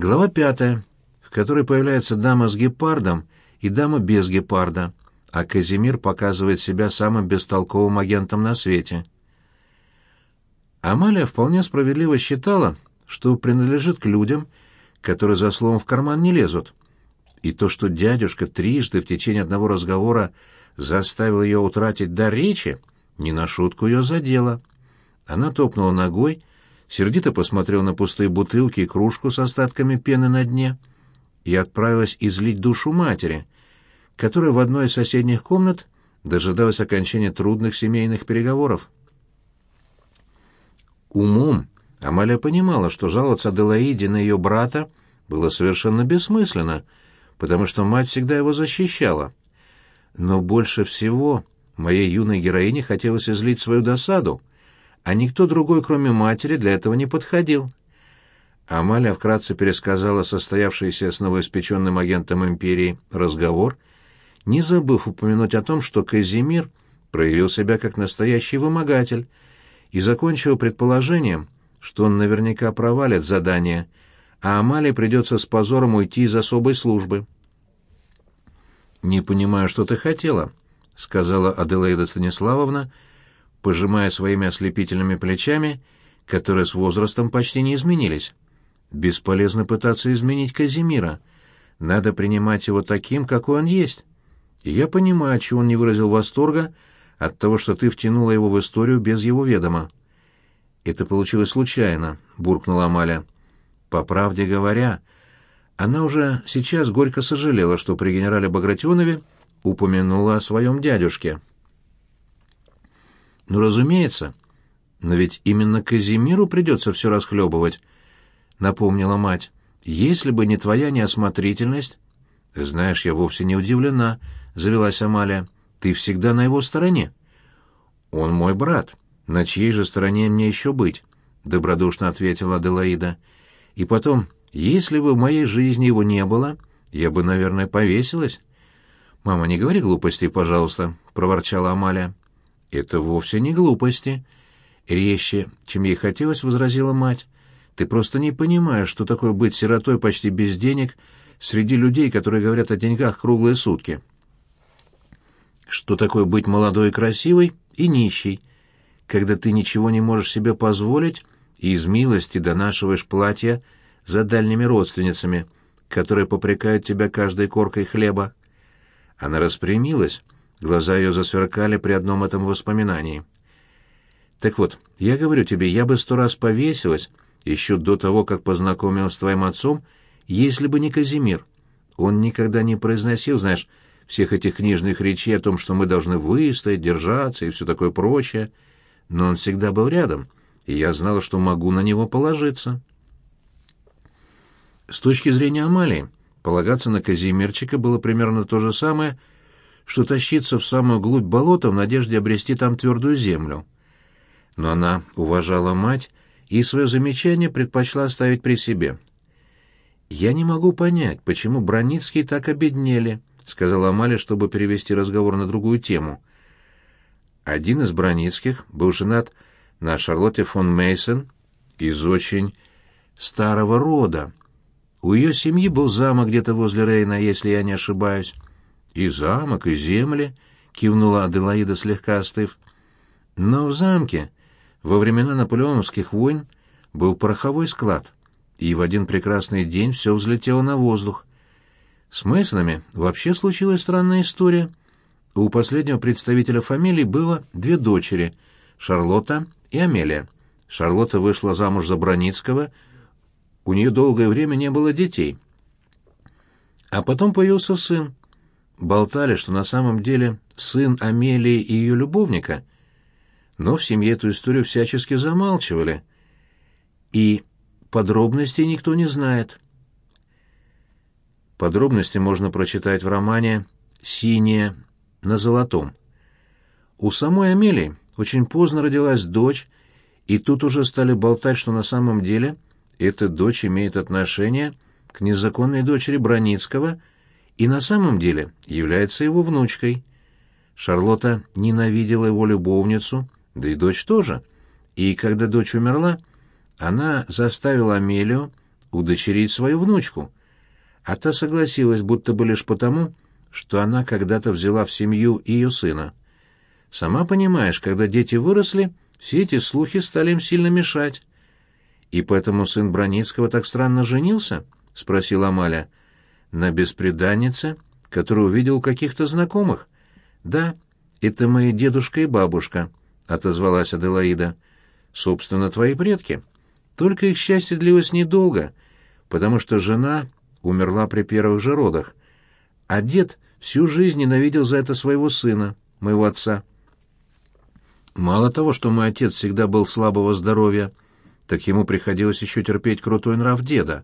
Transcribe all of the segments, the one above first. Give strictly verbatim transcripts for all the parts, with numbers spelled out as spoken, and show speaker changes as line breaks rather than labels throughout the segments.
Глава пятая, в которой появляется дама с гепардом и дама без гепарда, а Казимир показывает себя самым бестолковым агентом на свете. Амалия вполне справедливо считала, что принадлежит к людям, которые за словом в карман не лезут. И то, что дядюшка трижды в течение одного разговора заставил ее утратить дар речи, не на шутку ее задело. Она топнула ногой, сердито посмотрела на пустые бутылки и кружку с остатками пены на дне и отправилась излить душу матери, которая в одной из соседних комнат дожидалась окончания трудных семейных переговоров. Умом Амалия понимала, что жаловаться Аделаиде на ее брата было совершенно бессмысленно, потому что мать всегда его защищала. Но больше всего моей юной героине хотелось излить свою досаду, а никто другой, кроме матери, для этого не подходил. Амалия вкратце пересказала состоявшийся с новоиспеченным агентом империи разговор, не забыв упомянуть о том, что Казимир проявил себя как настоящий вымогатель, и закончила предположением, что он наверняка провалит задание, а Амалии придется с позором уйти из особой службы. «Не понимаю, что ты хотела», — сказала Аделаида Станиславовна, пожимая своими ослепительными плечами, которые с возрастом почти не изменились. «Бесполезно пытаться изменить Казимира. Надо принимать его таким, какой он есть. И я понимаю, чего он не выразил восторга от того, что ты втянула его в историю без его ведома». «Это получилось случайно», — буркнула Амалия. По правде говоря, она уже сейчас горько сожалела, что при генерале Багратионове упомянула о своем дядюшке. «Ну, разумеется, но ведь именно Казимиру придется все расхлебывать», — напомнила мать. «Если бы не твоя неосмотрительность...» «Знаешь, я вовсе не удивлена», — завелась Амалия. «Ты всегда на его стороне». «Он мой брат. На чьей же стороне мне еще быть?» — добродушно ответила Аделаида. «И потом, если бы в моей жизни его не было, я бы, наверное, повесилась». «Мама, не говори глупостей, пожалуйста», — проворчала Амалия. «Это вовсе не глупости», — резче, чем ей хотелось, возразила мать. «Ты просто не понимаешь, что такое быть сиротой почти без денег среди людей, которые говорят о деньгах круглые сутки. Что такое быть молодой и красивой и нищей, когда ты ничего не можешь себе позволить и из милости донашиваешь платья за дальними родственницами, которые попрекают тебя каждой коркой хлеба». Она распрямилась, глаза ее засверкали при одном этом воспоминании. «Так вот, я говорю тебе, я бы сто раз повесилась, еще до того, как познакомилась с твоим отцом, если бы не Казимир. Он никогда не произносил, знаешь, всех этих книжных речей о том, что мы должны выстоять, держаться и все такое прочее, но он всегда был рядом, и я знала, что могу на него положиться». С точки зрения Амалии, полагаться на Казимирчика было примерно то же самое, что тащиться в самую глубь болота в надежде обрести там твердую землю. Но она уважала мать и свое замечание предпочла оставить при себе. «Я не могу понять, почему Броницкие так обеднели», — сказала Амалия, чтобы перевести разговор на другую тему. Один из Броницких был женат на Шарлотте фон Мейсон из очень старого рода. У ее семьи был замок где-то возле Рейна, если я не ошибаюсь. «И замок, и земли», — кивнула Аделаида, слегка остыв. «Но в замке во времена наполеоновских войн был пороховой склад, и в один прекрасный день все взлетело на воздух. С Мейсонами вообще случилась странная история. У последнего представителя фамилии было две дочери — Шарлотта и Амелия. Шарлотта вышла замуж за Броницкого, у нее долгое время не было детей. А потом появился сын. Болтали, что на самом деле сын Амелии и ее любовника, но в семье эту историю всячески замалчивали, и подробностей никто не знает». Подробности можно прочитать в романе «Синее на золотом». У самой Амелии очень поздно родилась дочь, и тут уже стали болтать, что на самом деле эта дочь имеет отношение к незаконной дочери Броницкого и на самом деле является его внучкой. Шарлотта ненавидела его любовницу, да и дочь тоже, и когда дочь умерла, она заставила Амелию удочерить свою внучку. А та согласилась, будто бы лишь потому, что она когда-то взяла в семью ее сына. Сама понимаешь, когда дети выросли, все эти слухи стали им сильно мешать. «И поэтому сын Броницкого так странно женился?» — спросила Амаля. «На бесприданнице, которую увидел у каких-то знакомых?» «Да, это мои дедушка и бабушка», — отозвалась Аделаида. «Собственно, твои предки. Только их счастье длилось недолго, потому что жена умерла при первых же родах, а дед всю жизнь ненавидел за это своего сына, моего отца. Мало того, что мой отец всегда был слабого здоровья, так ему приходилось еще терпеть крутой нрав деда.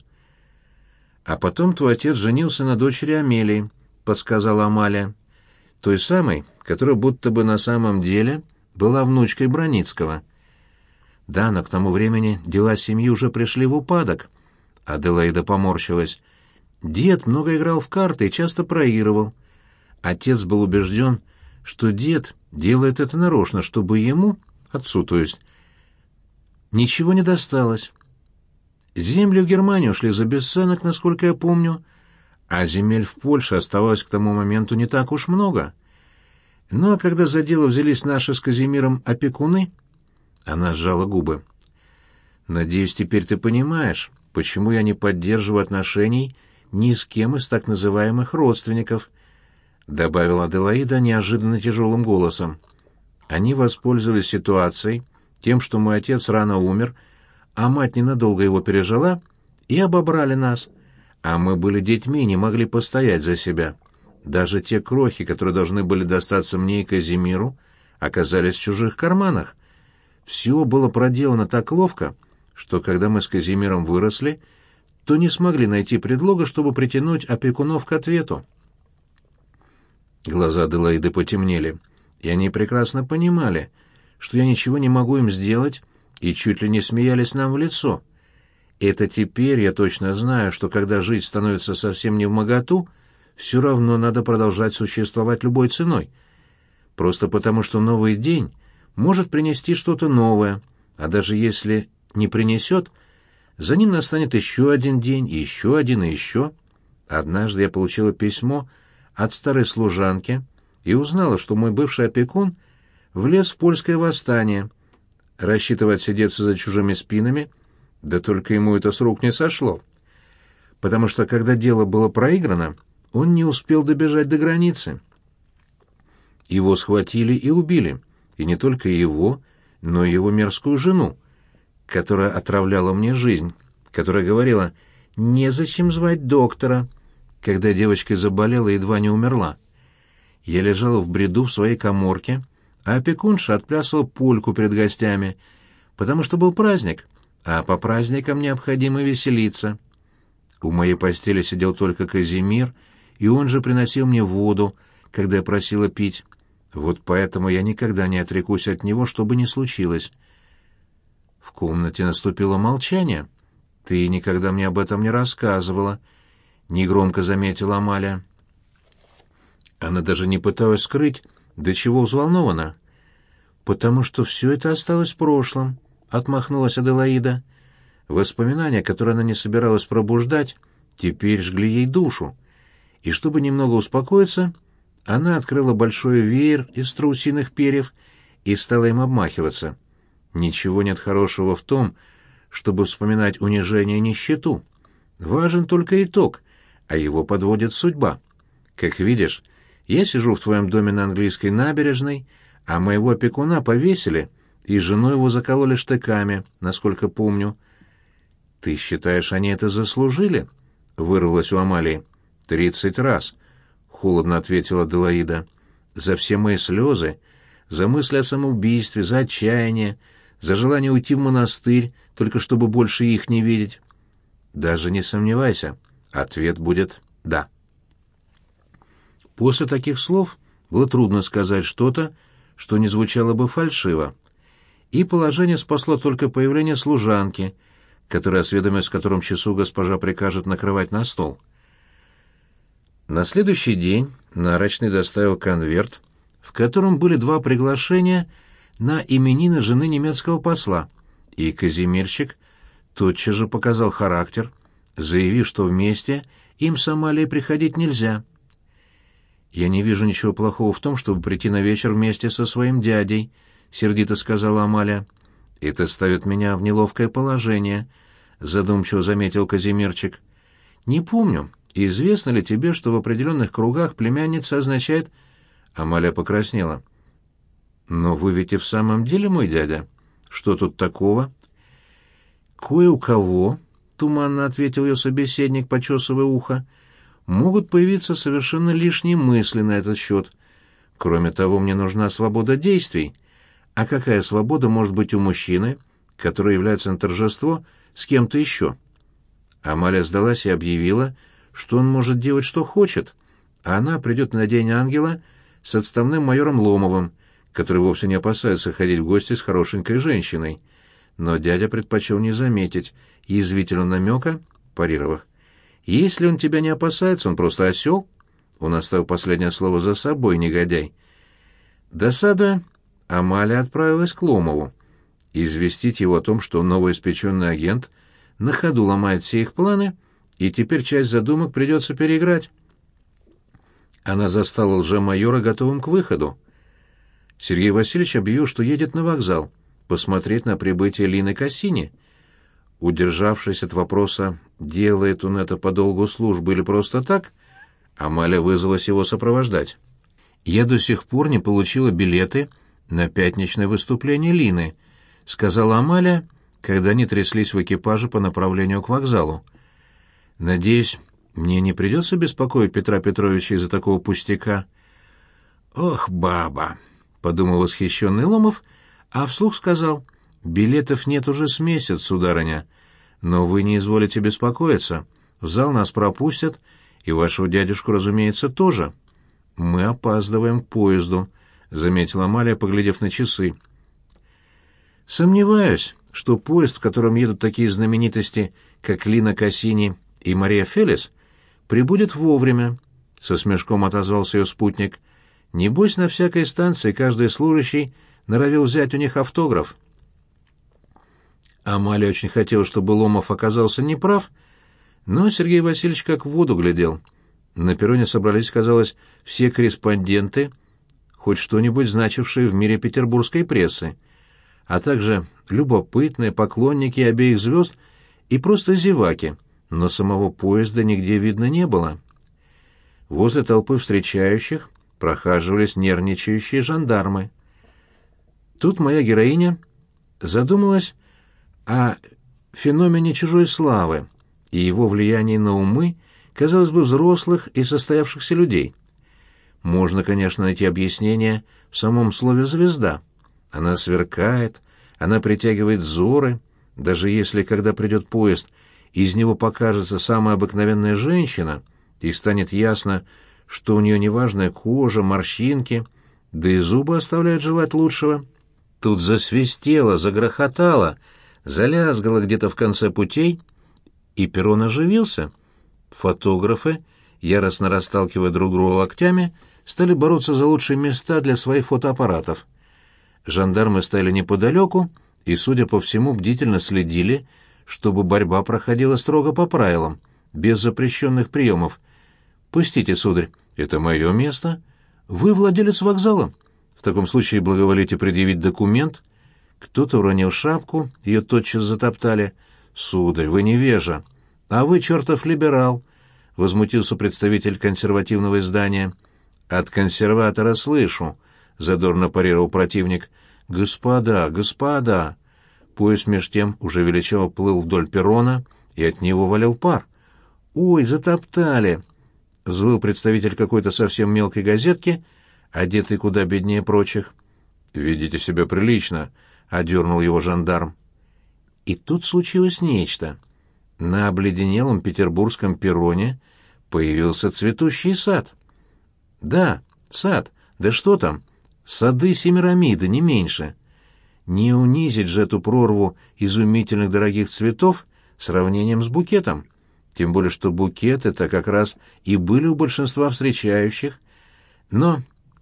А потом твой отец женился на дочери Амелии», — подсказала Амалия, «той самой, которая будто бы на самом деле была внучкой Броницкого». «Да, но к тому времени дела семьи уже пришли в упадок», — Аделаида поморщилась. «Дед много играл в карты и часто проигрывал. Отец был убежден, что дед делает это нарочно, чтобы ему, отцу то есть, ничего не досталось. Земли в Германию шли за бесценок, насколько я помню, а земель в Польше оставалось к тому моменту не так уж много. Ну а когда за дело взялись наши с Казимиром опекуны...» Она сжала губы. «Надеюсь, теперь ты понимаешь, почему я не поддерживаю отношений ни с кем из так называемых родственников», — добавила Аделаида неожиданно тяжелым голосом. «Они воспользовались ситуацией, тем, что мой отец рано умер, а мать ненадолго его пережила, и обобрали нас, а мы были детьми и не могли постоять за себя. Даже те крохи, которые должны были достаться мне и Казимиру, оказались в чужих карманах. Все было проделано так ловко, что когда мы с Казимиром выросли, то не смогли найти предлога, чтобы притянуть опекунов к ответу». Глаза Аделаиды потемнели, и они прекрасно понимали, что я ничего не могу им сделать, и чуть ли не смеялись нам в лицо. Это теперь я точно знаю, что когда жить становится совсем невмоготу, все равно надо продолжать существовать любой ценой. Просто потому, что новый день может принести что-то новое, а даже если не принесет, за ним настанет еще один день, и еще один, и еще. Однажды я получила письмо от старой служанки и узнала, что мой бывший опекун влез в польское восстание. Рассчитывая отсидеться за чужими спинами, да только ему это с рук не сошло. Потому что, когда дело было проиграно, он не успел добежать до границы. Его схватили и убили, и не только его, но и его мерзкую жену, которая отравляла мне жизнь, которая говорила «незачем звать доктора», когда девочка заболела и едва не умерла. Я лежала в бреду в своей каморке, а опекунша отплясывала польку перед гостями, потому что был праздник, а по праздникам необходимо веселиться. У моей постели сидел только Казимир, и он же приносил мне воду, когда я просила пить. Вот поэтому я никогда не отрекусь от него, что бы ни случилось. В комнате наступило молчание. «Ты никогда мне об этом не рассказывала», — негромко заметила Амаля. Она даже не пыталась скрыть, до чего взволнована. «Потому что все это осталось в прошлом», — отмахнулась Аделаида. Воспоминания, которые она не собиралась пробуждать, теперь жгли ей душу. И чтобы немного успокоиться, она открыла большой веер из страусиных перьев и стала им обмахиваться. Ничего нет хорошего в том, чтобы вспоминать унижение и нищету. Важен только итог, а его подводит судьба. Как видишь, я сижу в твоем доме на английской набережной, а моего опекуна повесили, и жену его закололи штыками, насколько помню. «Ты считаешь, они это заслужили?» — вырвалось у Амалии. «Тридцать раз», — холодно ответила Аделаида. «За все мои слезы, за мысли о самоубийстве, за отчаяние, за желание уйти в монастырь, только чтобы больше их не видеть». «Даже не сомневайся, ответ будет «да». После таких слов было трудно сказать что-то, что не звучало бы фальшиво. И положение спасло только появление служанки, которая осведомилась, в котором часу госпожа прикажет накрывать на стол. На следующий день нарочный доставил конверт, в котором были два приглашения на именины жены немецкого посла, и Казимирчик тотчас же показал характер, заявив, что вместе им с Амалией приходить нельзя. «Я не вижу ничего плохого в том, чтобы прийти на вечер вместе со своим дядей», — сердито сказала Амалия. «Это ставит меня в неловкое положение», — задумчиво заметил Казимирчик. «Не помню, известно ли тебе, что в определенных кругах племянница означает...» Амалия покраснела. «Но вы ведь и в самом деле мой дядя. Что тут такого?» «Кое у кого», — туманно ответил ее собеседник, почесывая ухо, — «могут появиться совершенно лишние мысли на этот счет. Кроме того, мне нужна свобода действий. А какая свобода может быть у мужчины, который является на торжество с кем-то еще?» Амалия сдалась и объявила, что он может делать, что хочет, а она придет на День ангела с отставным майором Ломовым, который вовсе не опасается ходить в гости с хорошенькой женщиной. Но дядя предпочел не заметить язвительного намека, парировав. «Если он тебя не опасается, он просто осел». Он оставил последнее слово за собой, негодяй. Досадуя, Амалия отправилась к Ломову. Известить его о том, что новоиспеченный агент на ходу ломает все их планы, и теперь часть задумок придется переиграть. Она застала лжемайора готовым к выходу. Сергей Васильевич объявил, что едет на вокзал, посмотреть на прибытие Лины Кассини. Удержавшись от вопроса, делает он это по долгу службы или просто так, Амалия вызвалась его сопровождать. «Я до сих пор не получила билеты на пятничное выступление Лины», — сказала Амалия, когда они тряслись в экипаже по направлению к вокзалу. «Надеюсь, мне не придется беспокоить Петра Петровича из-за такого пустяка». «Ох, баба!» — подумал восхищенный Ломов, а вслух сказал: «Билетов нет уже с месяц, сударыня. Но вы не изволите беспокоиться. В зал нас пропустят, и вашего дядюшку, разумеется, тоже». «Мы опаздываем к поезду», — заметила Амалия, поглядев на часы. «Сомневаюсь, что поезд, в котором едут такие знаменитости, как Лина Кассини и Мария Фелис, прибудет вовремя», — со смешком отозвался ее спутник. «Небось, на всякой станции каждый служащий норовил взять у них автограф». Амалия очень хотела, чтобы Ломов оказался неправ, но Сергей Васильевич как в воду глядел. На перроне собрались, казалось, все корреспонденты, хоть что-нибудь значившие в мире петербургской прессы, а также любопытные поклонники обеих звезд и просто зеваки, но самого поезда нигде видно не было. Возле толпы встречающих прохаживались нервничающие жандармы. Тут моя героиня задумалась о феномене чужой славы и его влиянии на умы, казалось бы, взрослых и состоявшихся людей. Можно, конечно, найти объяснение в самом слове «звезда». Она сверкает, она притягивает взоры, даже если, когда придет поезд, из него покажется самая обыкновенная женщина, и станет ясно, что у нее неважная кожа, морщинки, да и зубы оставляют желать лучшего. Тут засвистело, загрохотало, залязгало где-то в конце путей, и перрон оживился. Фотографы, яростно расталкивая друг друга локтями, стали бороться за лучшие места для своих фотоаппаратов. Жандармы стояли неподалеку и, судя по всему, бдительно следили, чтобы борьба проходила строго по правилам, без запрещенных приемов. «Пустите, сударь, это мое место. Вы владелец вокзала. В таком случае благоволите предъявить документ». Кто-то уронил шапку, ее тотчас затоптали. «Сударь, вы невежа. А вы чертов либерал», — возмутился представитель консервативного издания. «От консерватора слышу», — задорно парировал противник. «Господа, господа!» Поезд меж тем уже величаво плыл вдоль перрона, и от него валил пар. «Ой, затоптали!» — взвыл представитель какой-то совсем мелкой газетки, одетый куда беднее прочих. «Ведите себя прилично», — одернул его жандарм. И тут случилось нечто. На обледенелом петербургском перроне появился цветущий сад. Да, сад, да что там, сады Семирамиды, не меньше. Не унизить же эту прорву изумительных дорогих цветов сравнением с букетом. Тем более, что букеты-то как раз и были у большинства встречающих. Но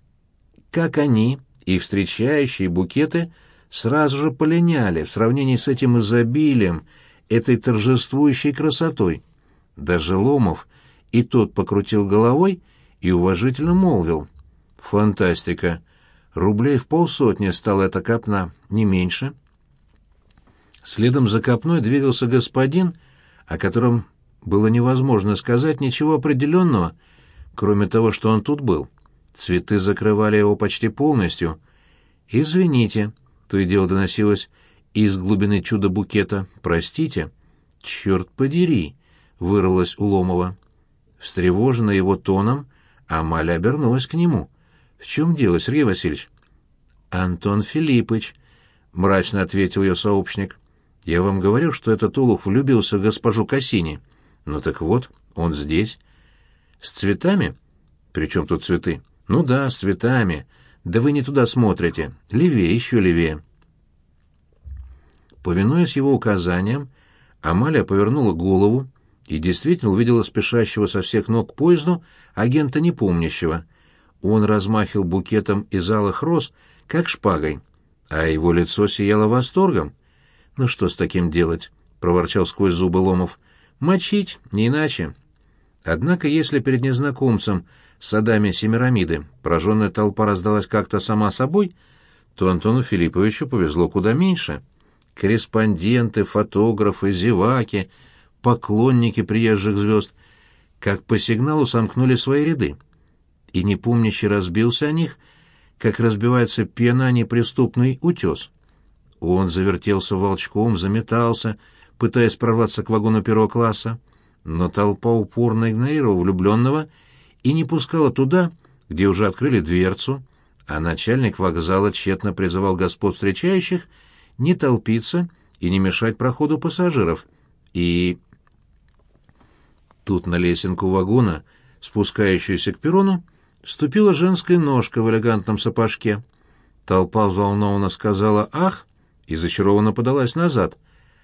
как они, и встречающие букеты, сразу же полиняли в сравнении с этим изобилием, этой торжествующей красотой. Даже Ломов и тот покрутил головой и уважительно молвил: «Фантастика! Рублей в полсотни стала эта копна, не меньше». Следом за копной двигался господин, о котором было невозможно сказать ничего определенного, кроме того, что он тут был. Цветы закрывали его почти полностью. «Извините», — то и дело доносилось из глубины чудо-букета, — «простите». «Черт подери», — вырвалось у Ломова. Встревоженная его тоном, Амаля обернулась к нему. «В чем дело, Сергей Васильевич?» «Антон Филиппович», — мрачно ответил ее сообщник. «Я вам говорил, что этот олух влюбился в госпожу Кассини. Ну так вот, он здесь». «С цветами?» «При чем тут цветы?» «Ну да, с цветами. Да вы не туда смотрите. Левее, еще левее». Повинуясь его указаниям, Амалия повернула голову и действительно увидела спешащего со всех ног к поезду агента непомнящего. Он размахивал букетом из алых роз, как шпагой, а его лицо сияло восторгом. «Ну что с таким делать?» — проворчал сквозь зубы Ломов. «Мочить, не иначе». Однако, если перед незнакомцем с садами Семирамиды пораженная толпа раздалась как-то сама собой, то Антону Филипповичу повезло куда меньше. Корреспонденты, фотографы, зеваки, поклонники приезжих звезд, как по сигналу сомкнули свои ряды. И непомнящий разбился о них, как разбивается пена о неприступный утес. Он завертелся волчком, заметался, пытаясь прорваться к вагону первого класса, но толпа упорно игнорировала влюбленного и не пускала туда, где уже открыли дверцу, а начальник вокзала тщетно призывал господ встречающих не толпиться и не мешать проходу пассажиров. И тут на лесенку вагона, спускающуюся к перрону, ступила женская ножка в элегантном сапожке. Толпа взволнованно сказала «ах» и зачарованно подалась назад.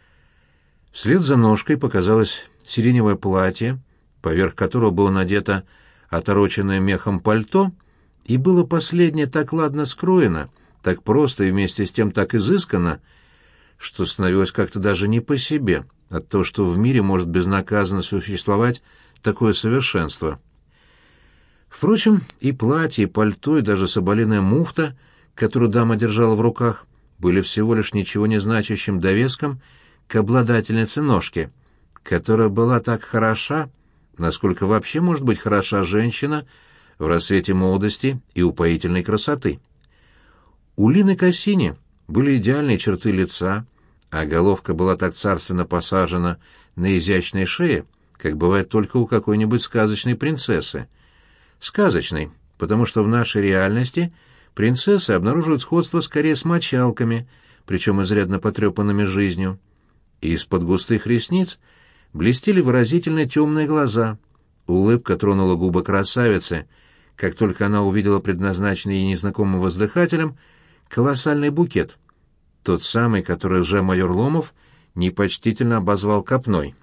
Вслед за ножкой показалось сиреневое платье, поверх которого было надето отороченное мехом пальто, и было последнее так ладно скроено, так просто и вместе с тем так изысканно, что становилось как-то даже не по себе от того, что в мире может безнаказанно существовать такое совершенство. Впрочем, и платье, и пальто, и даже соболиная муфта, которую дама держала в руках, были всего лишь ничего не значащим довеском к обладательнице ножки, которая была так хороша, насколько вообще может быть хороша женщина в расцвете молодости и упоительной красоты. У Лины Кассини были идеальные черты лица, а головка была так царственно посажена на изящной шее, как бывает только у какой-нибудь сказочной принцессы. Сказочной, потому что в нашей реальности принцессы обнаруживают сходство скорее с мочалками, причем изрядно потрепанными жизнью. Из-под густых ресниц блестели выразительные темные глаза. Улыбка тронула губы красавицы, как только она увидела предназначенный ей незнакомым воздыхателем колоссальный букет, тот самый, который лже-майор Ломов непочтительно обозвал копной.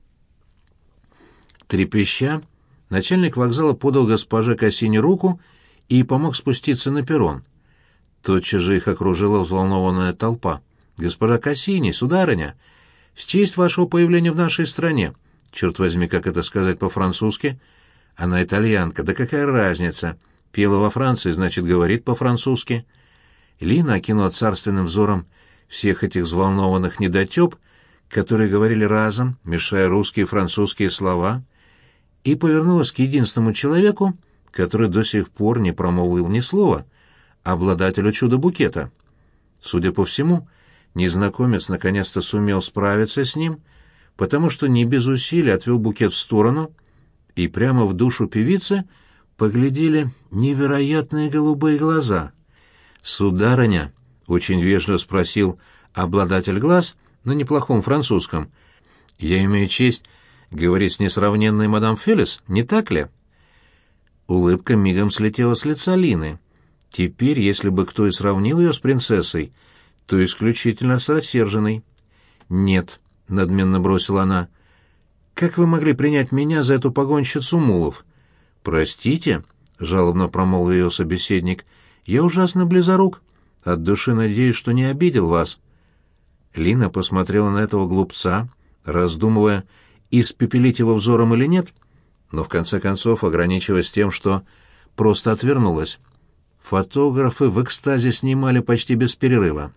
Трепеща, начальник вокзала подал госпоже Кассини руку и помог спуститься на перрон. Тотчас же их окружила взволнованная толпа. «Госпожа Кассини, сударыня, в честь вашего появления в нашей стране, черт возьми, как это сказать по-французски? Она итальянка, да какая разница? Пела во Франции, значит, говорит по-французски». Лина окинула царственным взором всех этих взволнованных недотёп, которые говорили разом, мешая русские и французские слова, и повернулась к единственному человеку, который до сих пор не промолвил ни слова, обладателю чудо-букета. Судя по всему, незнакомец наконец-то сумел справиться с ним, потому что не без усилий отвел букет в сторону, и прямо в душу певицы поглядели невероятные голубые глаза. «Сударыня», — очень вежливо спросил обладатель глаз на неплохом французском, — «я имею честь говорить с несравненной мадам Фелис, не так ли?» Улыбка мигом слетела с лица Лины. Теперь, если бы кто и сравнил ее с принцессой, то исключительно с рассерженной. «Нет», — надменно бросила она, — «как вы могли принять меня за эту погонщицу мулов?» «Простите», — жалобно промолвил ее собеседник, — «я ужасно близорук. От души надеюсь, что не обидел вас». Лина посмотрела на этого глупца, раздумывая, испепелить его взором или нет, но в конце концов ограничилась тем, что просто отвернулась. Фотографы в экстазе снимали почти без перерыва.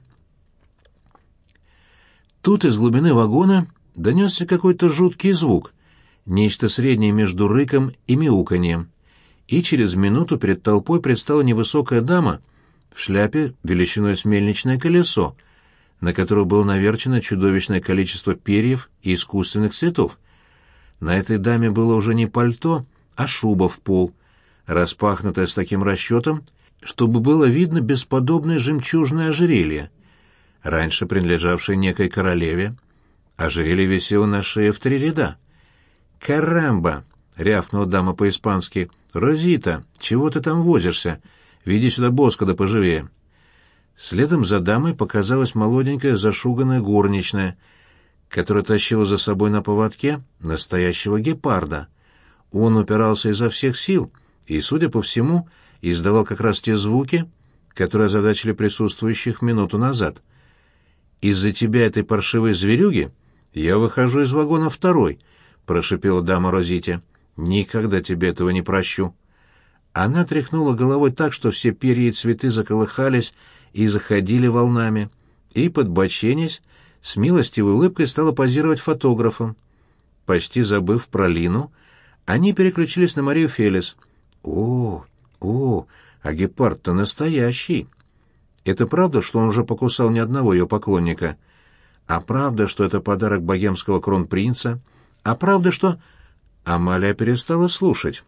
Тут из глубины вагона донесся какой-то жуткий звук, нечто среднее между рыком и мяуканьем, и через минуту перед толпой предстала невысокая дама в шляпе величиной с мельничное колесо, на которую было наверчено чудовищное количество перьев и искусственных цветов. На этой даме было уже не пальто, а шуба в пол, распахнутая с таким расчетом, чтобы было видно бесподобное жемчужное ожерелье, раньше принадлежавшее некой королеве. Ожерелье висело на шее в три ряда. «Карамба!» — рявкнула дама по-испански. «Розита, чего ты там возишься? Веди сюда Боско да поживее». Следом за дамой показалась молоденькая зашуганная горничная, которая тащила за собой на поводке настоящего гепарда. Он упирался изо всех сил и, судя по всему, издавал как раз те звуки, которые озадачили присутствующих минуту назад. «Из-за тебя, этой паршивой зверюги, я выхожу из вагона второй», — прошипела дама Розите. «Никогда тебе этого не прощу». Она тряхнула головой так, что все перья и цветы заколыхались и заходили волнами, и, подбоченясь, с милостивой улыбкой стала позировать фотографом. Почти забыв про Лину, они переключились на Марию Фелис. «О, о, а гепард-то настоящий!» Это правда, что он уже покусал ни одного ее поклонника? А правда, что это подарок богемского кронпринца? А правда, что... Амалия перестала слушать.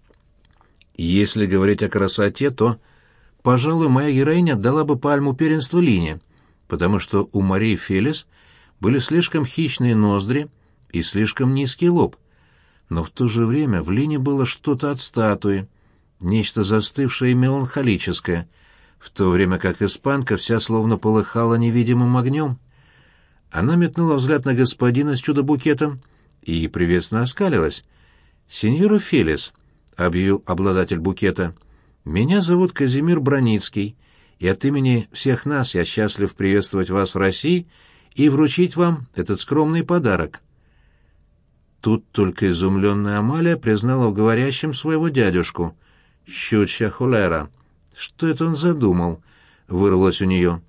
Если говорить о красоте, то, пожалуй, моя героиня отдала бы пальму первенства Лине, потому что у Марии Фелис были слишком хищные ноздри и слишком низкий лоб. Но в то же время в Лине было что-то от статуи, нечто застывшее и меланхолическое, в то время как испанка вся словно полыхала невидимым огнем. Она метнула взгляд на господина с чудо-букетом и приветственно оскалилась. «Сеньора Фелис», — объявил обладатель букета, — «меня зовут Казимир Браницкий, и от имени всех нас я счастлив приветствовать вас в России и вручить вам этот скромный подарок». Тут только изумленная Амалия признала в говорящем своего дядюшку. «Щучья холера! Что это он задумал?» — вырвалось у нее.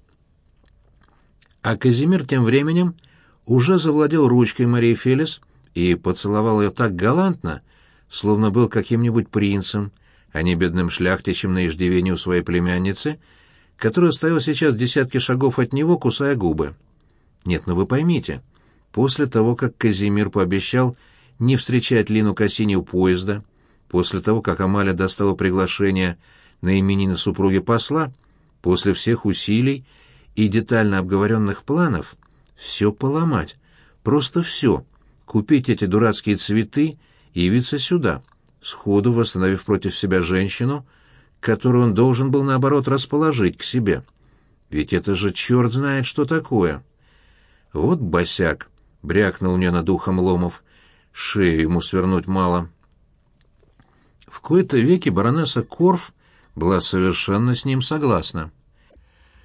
А Казимир тем временем уже завладел ручкой Марии Фелис и поцеловал ее так галантно, словно был каким-нибудь принцем, а не бедным шляхтичем на иждивении у своей племянницы, которая стояла сейчас в десятке шагов от него, кусая губы. Нет, ну вы поймите, после того, как Казимир пообещал не встречать Лину Кассини у поезда, после того, как Амалия достала приглашение на именины супруги посла, после всех усилий и детально обговоренных планов, все поломать, просто все, купить эти дурацкие цветы и явиться сюда, сходу восстановив против себя женщину, которую он должен был, наоборот, расположить к себе. Ведь это же черт знает, что такое. Вот босяк, — брякнул у нее над ухом Ломов, — шею ему свернуть мало. В кои-то веки баронесса Корф была совершенно с ним согласна.